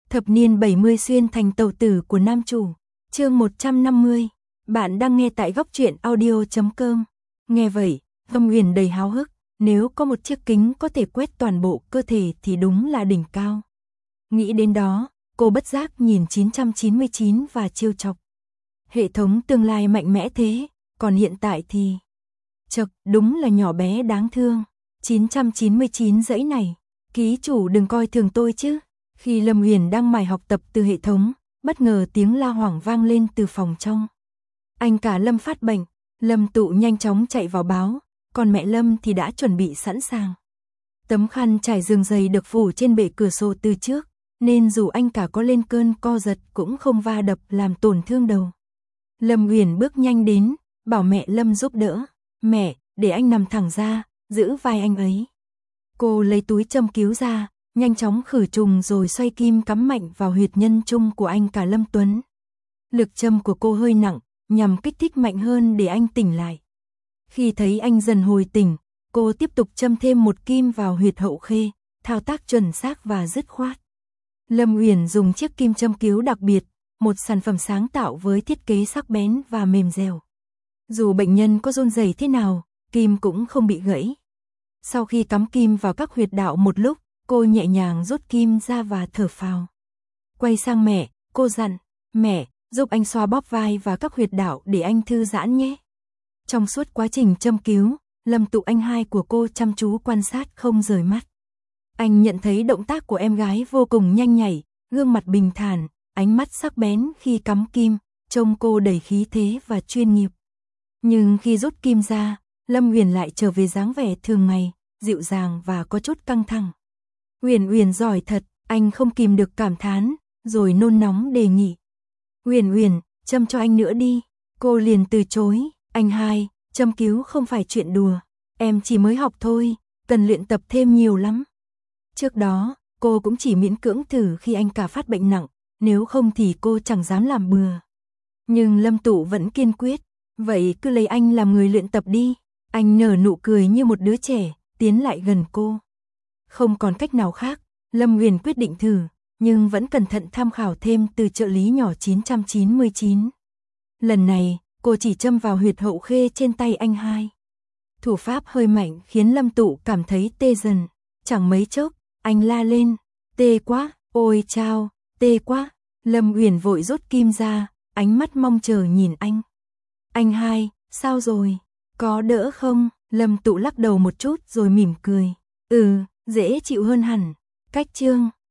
Thập niên 70 xuyên thành tàu tử của nam chủ. Chương 150. Bạn đang nghe tại góc truyện audio.com. Nghe vậy, Lâm Uyển đầy háo hức, nếu có một chiếc kính có thể quét toàn bộ cơ thể thì đúng là đỉnh cao. Nghĩ đến đó, cô bất giác nhìn 999 và trêu chọc. Hệ thống tương lai mạnh mẽ thế, còn hiện tại thì... Chật, đúng là nhỏ bé đáng thương. 999 dãy này, ký chủ đừng coi thường tôi chứ. Khi Lâm Uyển đang mải học tập từ hệ thống, bất ngờ tiếng la hoảng vang lên từ phòng trong. Anh cả Lâm phát bệnh, Lâm Tụ nhanh chóng chạy vào báo, còn mẹ Lâm thì đã chuẩn bị sẵn sàng. Tấm khăn trải giường dày được phủ trên bệ cửa sổ từ trước, nên dù anh cả có lên cơn co giật cũng không va đập làm tổn thương đầu. Lâm Uyển bước nhanh đến, bảo mẹ Lâm giúp đỡ. Mẹ, để anh nằm thẳng ra, giữ vai anh ấy. Cô lấy túi châm cứu ra, nhanh chóng khử trùng rồi xoay kim cắm mạnh vào huyệt nhân trung của anh cả Lâm Tuấn. Lực châm của cô hơi nặng, nhằm kích thích mạnh hơn để anh tỉnh lại. Khi thấy anh dần hồi tỉnh, cô tiếp tục châm thêm một kim vào huyệt hậu khê, thao tác chuẩn xác và dứt khoát. Lâm Uyển dùng chiếc kim châm cứu đặc biệt, một sản phẩm sáng tạo với thiết kế sắc bén và mềm dẻo. Dù bệnh nhân có run rẩy thế nào, kim cũng không bị gãy. Sau khi cắm kim vào các huyệt đạo một lúc, cô nhẹ nhàng rút kim ra và thở phào. Quay sang mẹ, cô dặn, mẹ, giúp anh xoa bóp vai và các huyệt đạo để anh thư giãn nhé. Trong suốt quá trình châm cứu, Lâm Tụ anh hai của cô chăm chú quan sát không rời mắt. Anh nhận thấy động tác của em gái vô cùng nhanh nhạy, gương mặt bình thản, ánh mắt sắc bén khi cắm kim, trông cô đầy khí thế và chuyên nghiệp. Nhưng khi rút kim ra, Lâm Uyển lại trở về dáng vẻ thường ngày, dịu dàng và có chút căng thẳng. Uyển giỏi thật, anh không kìm được cảm thán, rồi nôn nóng đề nghị. Uyển, châm cho anh nữa đi. Cô liền từ chối, anh hai, châm cứu không phải chuyện đùa, em chỉ mới học thôi, cần luyện tập thêm nhiều lắm. Trước đó, cô cũng chỉ miễn cưỡng thử khi anh cả phát bệnh nặng, nếu không thì cô chẳng dám làm bừa. Nhưng Lâm Tụ vẫn kiên quyết, vậy cứ lấy anh làm người luyện tập đi. Anh nở nụ cười như một đứa trẻ, tiến lại gần cô. Không còn cách nào khác, Lâm Uyển quyết định thử, nhưng vẫn cẩn thận tham khảo thêm từ trợ lý nhỏ 999. Lần này, cô chỉ châm vào huyệt hậu khê trên tay anh hai. Thủ pháp hơi mạnh khiến Lâm Tụ cảm thấy tê dần. Chẳng mấy chốc, anh la lên, tê quá, ôi chao, tê quá. Lâm Uyển vội rút kim ra, ánh mắt mong chờ nhìn anh. Anh hai, sao rồi? Có đỡ không? Lâm Tụ lắc đầu một chút rồi mỉm cười. Dễ chịu hơn hẳn. Cách chương